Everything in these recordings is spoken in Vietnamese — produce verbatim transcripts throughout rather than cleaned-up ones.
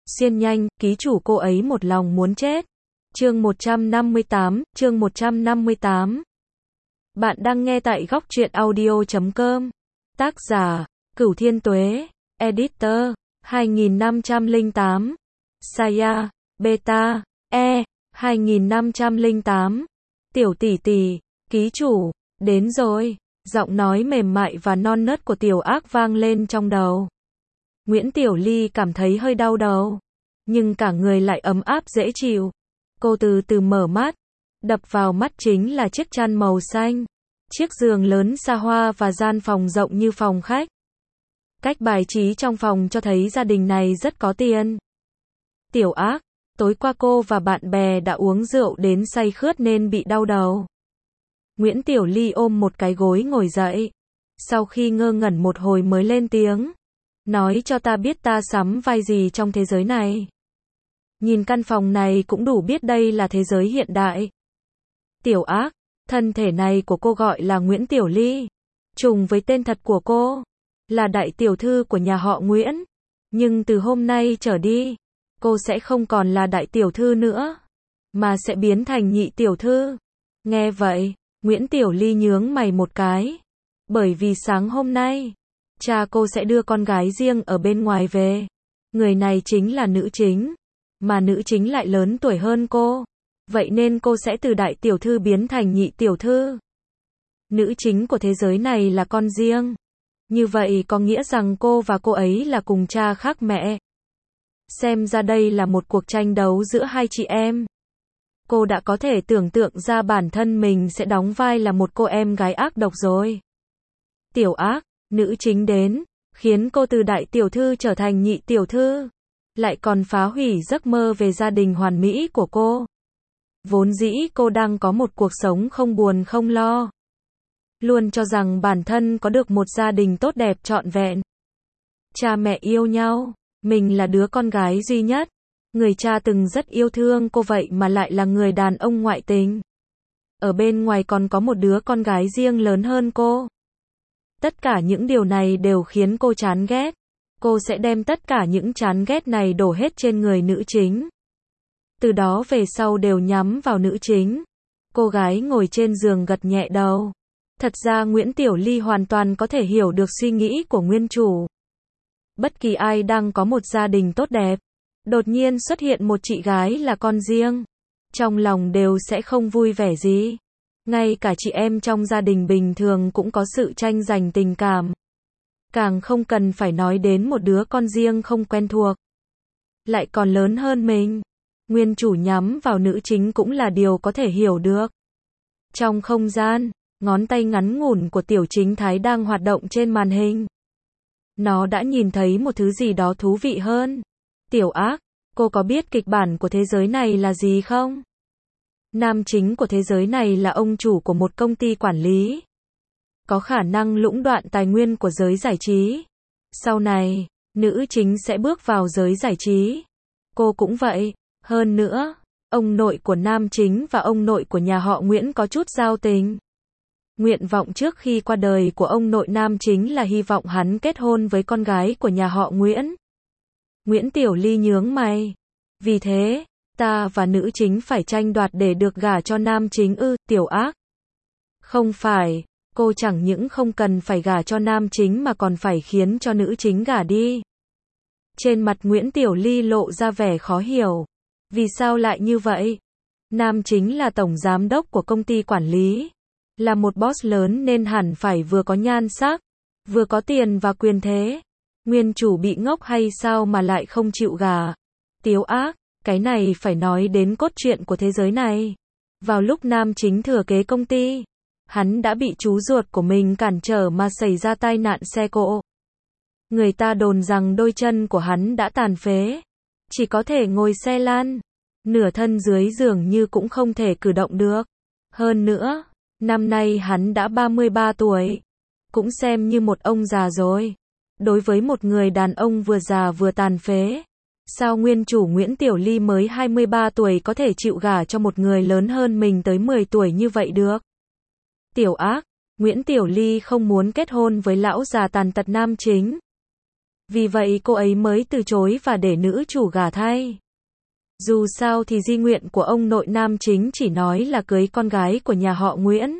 Xiên nhanh, ký chủ cô ấy một lòng muốn chết. Chương một trăm năm mươi tám, chương một trăm năm mươi tám. Bạn đang nghe tại góc truyện audio chấm com. Tác giả, Cửu Thiên Tuế, Editor, hai nghìn năm trăm lẻ tám. Saya, Beta, E, hai nghìn năm trăm lẻ tám. Tiểu tỷ tỷ, ký chủ, đến rồi. Giọng nói mềm mại và non nớt của Tiểu Ác vang lên trong đầu. Nguyễn Tiểu Ly cảm thấy hơi đau đầu, nhưng cả người lại ấm áp dễ chịu. Cô từ từ mở mắt, đập vào mắt chính là chiếc chăn màu xanh, chiếc giường lớn xa hoa và gian phòng rộng như phòng khách. Cách bài trí trong phòng cho thấy gia đình này rất có tiền. Tiểu Ác, tối qua cô và bạn bè đã uống rượu đến say khướt nên bị đau đầu. Nguyễn Tiểu Ly ôm một cái gối ngồi dậy, sau khi ngơ ngẩn một hồi mới lên tiếng. Nói cho ta biết ta sắm vai gì trong thế giới này. Nhìn căn phòng này cũng đủ biết đây là thế giới hiện đại. Tiểu Ác, thân thể này của cô gọi là Nguyễn Tiểu Ly, trùng với tên thật của cô, là đại tiểu thư của nhà họ Nguyễn. Nhưng từ hôm nay trở đi, cô sẽ không còn là đại tiểu thư nữa, mà sẽ biến thành nhị tiểu thư. Nghe vậy, Nguyễn Tiểu Ly nhướng mày một cái, bởi vì sáng hôm nay, cha cô sẽ đưa con gái riêng ở bên ngoài về. Người này chính là nữ chính, mà nữ chính lại lớn tuổi hơn cô. Vậy nên cô sẽ từ đại tiểu thư biến thành nhị tiểu thư. Nữ chính của thế giới này là con riêng. Như vậy có nghĩa rằng cô và cô ấy là cùng cha khác mẹ. Xem ra đây là một cuộc tranh đấu giữa hai chị em. Cô đã có thể tưởng tượng ra bản thân mình sẽ đóng vai là một cô em gái ác độc rồi. Tiểu Ác, nữ chính đến, khiến cô từ đại tiểu thư trở thành nhị tiểu thư, lại còn phá hủy giấc mơ về gia đình hoàn mỹ của cô. Vốn dĩ cô đang có một cuộc sống không buồn không lo, luôn cho rằng bản thân có được một gia đình tốt đẹp trọn vẹn. Cha mẹ yêu nhau, mình là đứa con gái duy nhất. Người cha từng rất yêu thương cô vậy mà lại là người đàn ông ngoại tình. Ở bên ngoài còn có một đứa con gái riêng lớn hơn cô. Tất cả những điều này đều khiến cô chán ghét. Cô sẽ đem tất cả những chán ghét này đổ hết trên người nữ chính. Từ đó về sau đều nhắm vào nữ chính. Cô gái ngồi trên giường gật nhẹ đầu. Thật ra Nguyễn Tiểu Ly hoàn toàn có thể hiểu được suy nghĩ của nguyên chủ. Bất kỳ ai đang có một gia đình tốt đẹp, đột nhiên xuất hiện một chị gái là con riêng, trong lòng đều sẽ không vui vẻ gì. Ngay cả chị em trong gia đình bình thường cũng có sự tranh giành tình cảm. Càng không cần phải nói đến một đứa con riêng không quen thuộc, lại còn lớn hơn mình. Nguyên chủ nhắm vào nữ chính cũng là điều có thể hiểu được. Trong không gian, ngón tay ngắn ngủn của tiểu chính thái đang hoạt động trên màn hình. Nó đã nhìn thấy một thứ gì đó thú vị hơn. Tiểu Ác, cô có biết kịch bản của thế giới này là gì không? Nam chính của thế giới này là ông chủ của một công ty quản lý, có khả năng lũng đoạn tài nguyên của giới giải trí. Sau này, nữ chính sẽ bước vào giới giải trí. Cô cũng vậy. Hơn nữa, ông nội của nam chính và ông nội của nhà họ Nguyễn có chút giao tình. Nguyện vọng trước khi qua đời của ông nội nam chính là hy vọng hắn kết hôn với con gái của nhà họ Nguyễn. Nguyễn Tiểu Ly nhướng mày. Vì thế, ta và nữ chính phải tranh đoạt để được gả cho nam chính ư? Tiểu Ác. Không phải, cô chẳng những không cần phải gả cho nam chính mà còn phải khiến cho nữ chính gả đi. Trên mặt Nguyễn Tiểu Ly lộ ra vẻ khó hiểu. Vì sao lại như vậy? Nam chính là tổng giám đốc của công ty quản lý, là một boss lớn nên hẳn phải vừa có nhan sắc, vừa có tiền và quyền thế. Nguyên chủ bị ngốc hay sao mà lại không chịu gả? Tiểu Ác, cái này phải nói đến cốt truyện của thế giới này. Vào lúc nam chính thừa kế công ty, hắn đã bị chú ruột của mình cản trở mà xảy ra tai nạn xe cộ. Người ta đồn rằng đôi chân của hắn đã tàn phế, chỉ có thể ngồi xe lăn, nửa thân dưới dường như cũng không thể cử động được. Hơn nữa, năm nay hắn đã ba mươi ba tuổi, cũng xem như một ông già rồi. Đối với một người đàn ông vừa già vừa tàn phế, sao nguyên chủ Nguyễn Tiểu Ly mới hai mươi ba tuổi có thể chịu gả cho một người lớn hơn mình tới mười tuổi như vậy được? Tiểu Ác, Nguyễn Tiểu Ly không muốn kết hôn với lão già tàn tật nam chính. Vì vậy cô ấy mới từ chối và để nữ chủ gả thay. Dù sao thì di nguyện của ông nội nam chính chỉ nói là cưới con gái của nhà họ Nguyễn.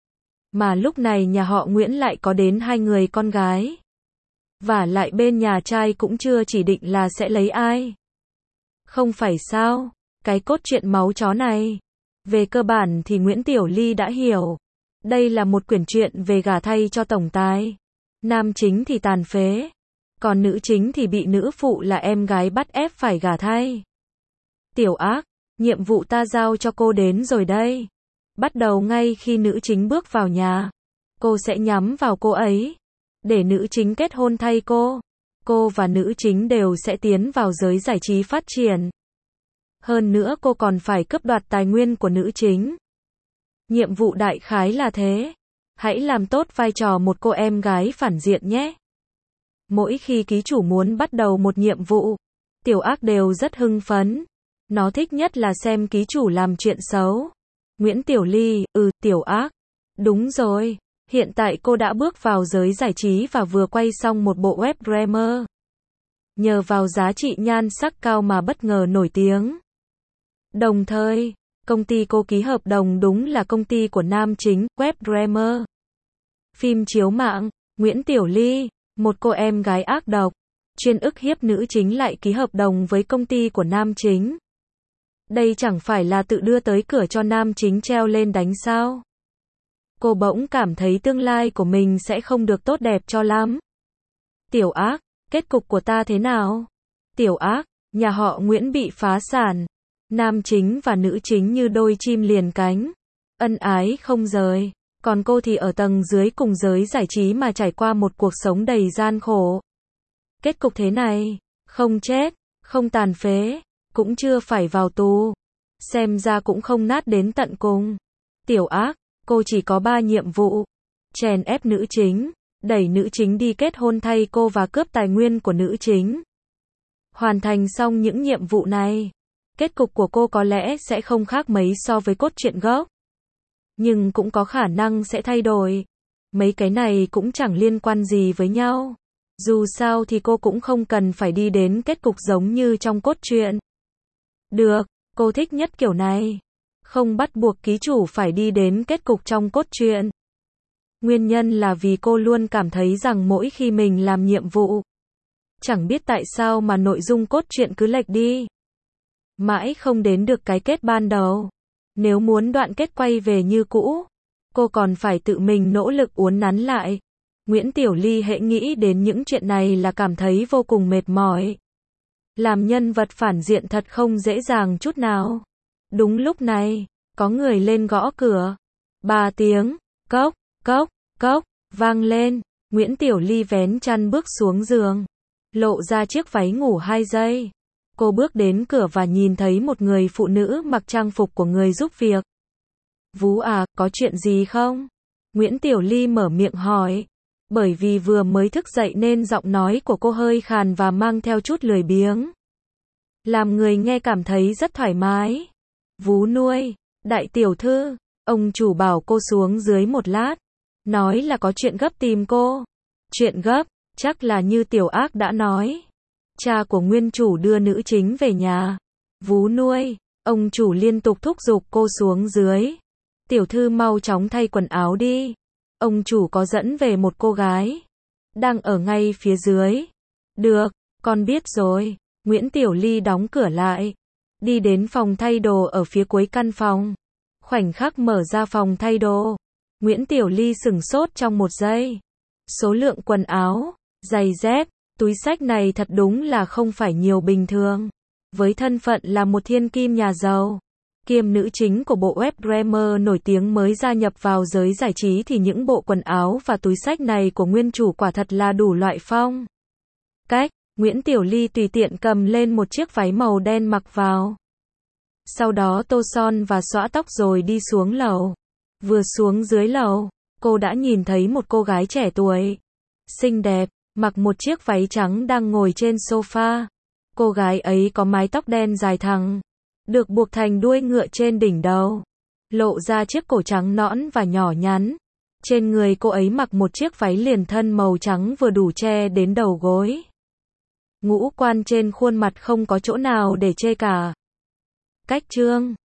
Mà lúc này nhà họ Nguyễn lại có đến hai người con gái. Và lại bên nhà trai cũng chưa chỉ định là sẽ lấy ai. Không phải sao? Cái cốt truyện máu chó này. Về cơ bản thì Nguyễn Tiểu Ly đã hiểu. Đây là một quyển truyện về gả thay cho tổng tài. Nam chính thì tàn phế. Còn nữ chính thì bị nữ phụ là em gái bắt ép phải gả thay. Tiểu ác, nhiệm vụ ta giao cho cô đến rồi đây. Bắt đầu ngay khi nữ chính bước vào nhà. Cô sẽ nhắm vào cô ấy. Để nữ chính kết hôn thay cô. Cô và nữ chính đều sẽ tiến vào giới giải trí phát triển. Hơn nữa cô còn phải cướp đoạt tài nguyên của nữ chính. Nhiệm vụ đại khái là thế. Hãy làm tốt vai trò một cô em gái phản diện nhé. Mỗi khi ký chủ muốn bắt đầu một nhiệm vụ, tiểu ác đều rất hưng phấn. Nó thích nhất là xem ký chủ làm chuyện xấu. Nguyễn Tiểu Ly, ừ, tiểu ác. Đúng rồi, hiện tại cô đã bước vào giới giải trí và vừa quay xong một bộ web drama. Nhờ vào giá trị nhan sắc cao mà bất ngờ nổi tiếng. Đồng thời, công ty cô ký hợp đồng đúng là công ty của nam chính, web drama. Phim chiếu mạng, Nguyễn Tiểu Ly, một cô em gái ác độc, chuyên ức hiếp nữ chính lại ký hợp đồng với công ty của nam chính. Đây chẳng phải là tự đưa tới cửa cho nam chính treo lên đánh sao? Cô bỗng cảm thấy tương lai của mình sẽ không được tốt đẹp cho lắm. Tiểu ác, kết cục của ta thế nào? Tiểu ác, nhà họ Nguyễn bị phá sản. Nam chính và nữ chính như đôi chim liền cánh. Ân ái không rời. Còn cô thì ở tầng dưới cùng giới giải trí mà trải qua một cuộc sống đầy gian khổ. Kết cục thế này, không chết, không tàn phế, cũng chưa phải vào tù. Xem ra cũng không nát đến tận cùng. Tiểu ác, cô chỉ có ba nhiệm vụ. Chèn ép nữ chính, đẩy nữ chính đi kết hôn thay cô và cướp tài nguyên của nữ chính. Hoàn thành xong những nhiệm vụ này, kết cục của cô có lẽ sẽ không khác mấy so với cốt truyện gốc. Nhưng cũng có khả năng sẽ thay đổi. Mấy cái này cũng chẳng liên quan gì với nhau. Dù sao thì cô cũng không cần phải đi đến kết cục giống như trong cốt truyện. Được, cô thích nhất kiểu này. Không bắt buộc ký chủ phải đi đến kết cục trong cốt truyện. Nguyên nhân là vì cô luôn cảm thấy rằng mỗi khi mình làm nhiệm vụ, chẳng biết tại sao mà nội dung cốt truyện cứ lệch đi. Mãi không đến được cái kết ban đầu. Nếu muốn đoạn kết quay về như cũ, cô còn phải tự mình nỗ lực uốn nắn lại. Nguyễn Tiểu Ly hễ nghĩ đến những chuyện này là cảm thấy vô cùng mệt mỏi. Làm nhân vật phản diện thật không dễ dàng chút nào. Đúng lúc này, có người lên gõ cửa. Ba tiếng, cốc, cốc, cốc, vang lên. Nguyễn Tiểu Ly vén chăn bước xuống giường, lộ ra chiếc váy ngủ hai giây. Cô bước đến cửa và nhìn thấy một người phụ nữ mặc trang phục của người giúp việc. Vú à, có chuyện gì không? Nguyễn Tiểu Ly mở miệng hỏi. Bởi vì vừa mới thức dậy nên giọng nói của cô hơi khàn và mang theo chút lười biếng. Làm người nghe cảm thấy rất thoải mái. Vú nuôi, đại tiểu thư, ông chủ bảo cô xuống dưới một lát. Nói là có chuyện gấp tìm cô. Chuyện gấp, chắc là như tiểu ác đã nói. Cha của nguyên chủ đưa nữ chính về nhà. Vú nuôi, ông chủ liên tục thúc giục cô xuống dưới. Tiểu thư mau chóng thay quần áo đi. Ông chủ có dẫn về một cô gái. Đang ở ngay phía dưới. Được, con biết rồi. Nguyễn Tiểu Ly đóng cửa lại. Đi đến phòng thay đồ ở phía cuối căn phòng. Khoảnh khắc mở ra phòng thay đồ. Nguyễn Tiểu Ly sửng sốt trong một giây. Số lượng quần áo, giày dép, túi xách này thật đúng là không phải nhiều bình thường. Với thân phận là một thiên kim nhà giàu, kiêm nữ chính của bộ web drama nổi tiếng mới gia nhập vào giới giải trí thì những bộ quần áo và túi xách này của nguyên chủ quả thật là đủ loại phong cách. Nguyễn Tiểu Ly tùy tiện cầm lên một chiếc váy màu đen mặc vào. Sau đó tô son và xõa tóc rồi đi xuống lầu. Vừa xuống dưới lầu, cô đã nhìn thấy một cô gái trẻ tuổi, xinh đẹp, mặc một chiếc váy trắng đang ngồi trên sofa. Cô gái ấy có mái tóc đen dài thẳng, được buộc thành đuôi ngựa trên đỉnh đầu, lộ ra chiếc cổ trắng nõn và nhỏ nhắn. Trên người cô ấy mặc một chiếc váy liền thân màu trắng vừa đủ che đến đầu gối. Ngũ quan trên khuôn mặt không có chỗ nào để chê cả. Cách chương